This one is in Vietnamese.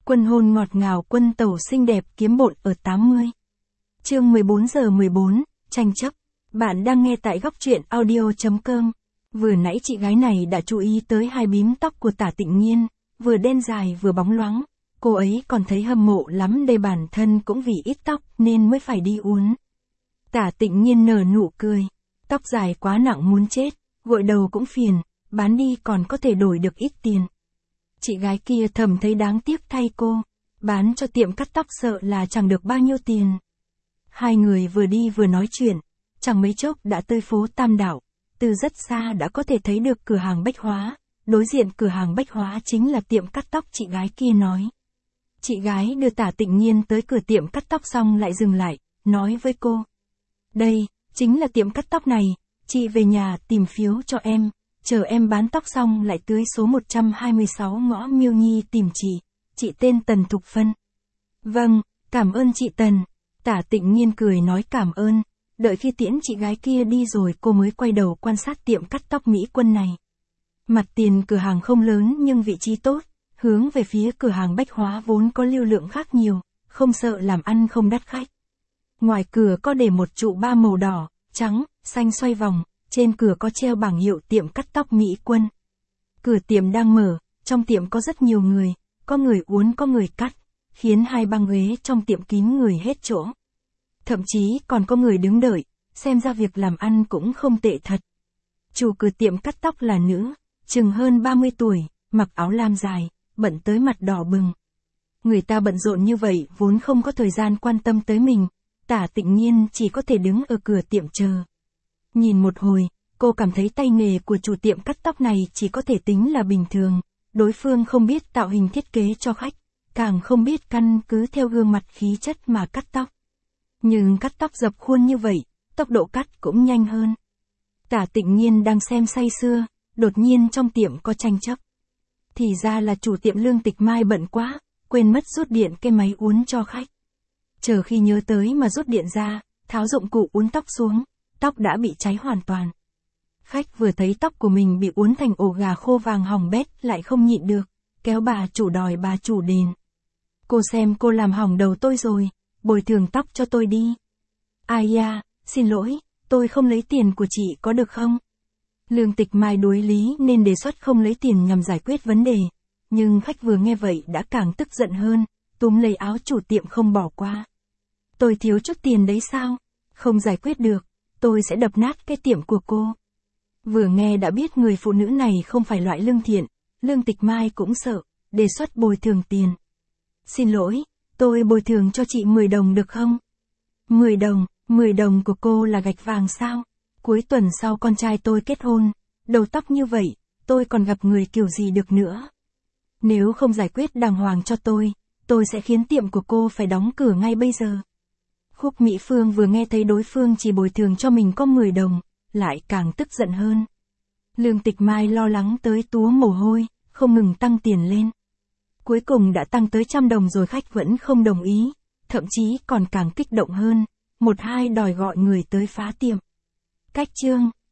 Quân hôn ngọt ngào, quân tẩu xinh đẹp kiếm bộn ở 80. Chương 14 giờ 14, tranh chấp. Bạn đang nghe tại góc truyện audio.com. Vừa nãy chị gái này đã chú ý tới hai bím tóc của Tả Tịnh Nhiên, vừa đen dài vừa bóng loáng. Cô ấy còn thấy hâm mộ lắm đây, bản thân cũng vì ít tóc nên mới phải đi uốn. Tả Tịnh Nhiên nở nụ cười. Tóc dài quá nặng muốn chết, gội đầu cũng phiền, bán đi còn có thể đổi được ít tiền. Chị gái kia thầm thấy đáng tiếc thay cô, bán cho tiệm cắt tóc sợ là chẳng được bao nhiêu tiền. Hai người vừa đi vừa nói chuyện, chẳng mấy chốc đã tới phố Tam Đảo, từ rất xa đã có thể thấy được cửa hàng bách hóa, đối diện cửa hàng bách hóa chính là tiệm cắt tóc chị gái kia nói. Chị gái đưa Tả Tịnh Nhiên tới cửa tiệm cắt tóc xong lại dừng lại, nói với cô. Đây, chính là tiệm cắt tóc này, chị về nhà tìm phiếu cho em. Chờ em bán tóc xong lại tới số 126 ngõ Miêu Nhi tìm chị tên Tần Thục Phân. Vâng, cảm ơn chị Tần. Tả Tịnh Nhiên cười nói cảm ơn, đợi khi tiễn chị gái kia đi rồi cô mới quay đầu quan sát tiệm cắt tóc Mỹ Quân này. Mặt tiền cửa hàng không lớn nhưng vị trí tốt, hướng về phía cửa hàng bách hóa vốn có lưu lượng khác nhiều, không sợ làm ăn không đắt khách. Ngoài cửa có để một trụ ba màu đỏ, trắng, xanh xoay vòng. Trên cửa có treo bảng hiệu tiệm cắt tóc Mỹ Quân. Cửa tiệm đang mở, trong tiệm có rất nhiều người, có người uốn có người cắt, khiến hai băng ghế trong tiệm kín người hết chỗ. Thậm chí còn có người đứng đợi, xem ra việc làm ăn cũng không tệ thật. Chủ cửa tiệm cắt tóc là nữ, chừng hơn 30 tuổi, mặc áo lam dài, bận tới mặt đỏ bừng. Người ta bận rộn như vậy vốn không có thời gian quan tâm tới mình, Tả Tịnh Nhiên chỉ có thể đứng ở cửa tiệm chờ. Nhìn một hồi, cô cảm thấy tay nghề của chủ tiệm cắt tóc này chỉ có thể tính là bình thường, đối phương không biết tạo hình thiết kế cho khách, càng không biết căn cứ theo gương mặt khí chất mà cắt tóc. Nhưng cắt tóc dập khuôn như vậy, tốc độ cắt cũng nhanh hơn. Tả Tịnh Nhiên đang xem say sưa, đột nhiên trong tiệm có tranh chấp. Thì ra là chủ tiệm Lương Tịch Mai bận quá, quên mất rút điện cái máy uốn cho khách. Chờ khi nhớ tới mà rút điện ra, tháo dụng cụ uốn tóc xuống. Tóc đã bị cháy hoàn toàn. Khách vừa thấy tóc của mình bị uốn thành ổ gà khô vàng hỏng bét lại không nhịn được, kéo bà chủ đòi bà chủ đền. Cô xem cô làm hỏng đầu tôi rồi, bồi thường tóc cho tôi đi. Ai da, xin lỗi, tôi không lấy tiền của chị có được không? Lương Tịch Mai đối lý nên đề xuất không lấy tiền nhằm giải quyết vấn đề, nhưng khách vừa nghe vậy đã càng tức giận hơn, túm lấy áo chủ tiệm không bỏ qua. Tôi thiếu chút tiền đấy sao? Không giải quyết được. Tôi sẽ đập nát cái tiệm của cô. Vừa nghe đã biết người phụ nữ này không phải loại lương thiện, Lương Tịch Mai cũng sợ, đề xuất bồi thường tiền. Xin lỗi, tôi bồi thường cho chị 10 đồng được không? 10 đồng của cô là gạch vàng sao? Cuối tuần sau con trai tôi kết hôn, đầu tóc như vậy, tôi còn gặp người kiểu gì được nữa? Nếu không giải quyết đàng hoàng cho tôi sẽ khiến tiệm của cô phải đóng cửa ngay bây giờ. Khúc Mỹ Phương vừa nghe thấy đối phương chỉ bồi thường cho mình có 10 đồng, lại càng tức giận hơn. Lương Tịch Mai lo lắng tới túa mồ hôi, không ngừng tăng tiền lên. Cuối cùng đã tăng tới 100 đồng rồi khách vẫn không đồng ý, thậm chí còn càng kích động hơn, 1-2 đòi gọi người tới phá tiệm. Cách chương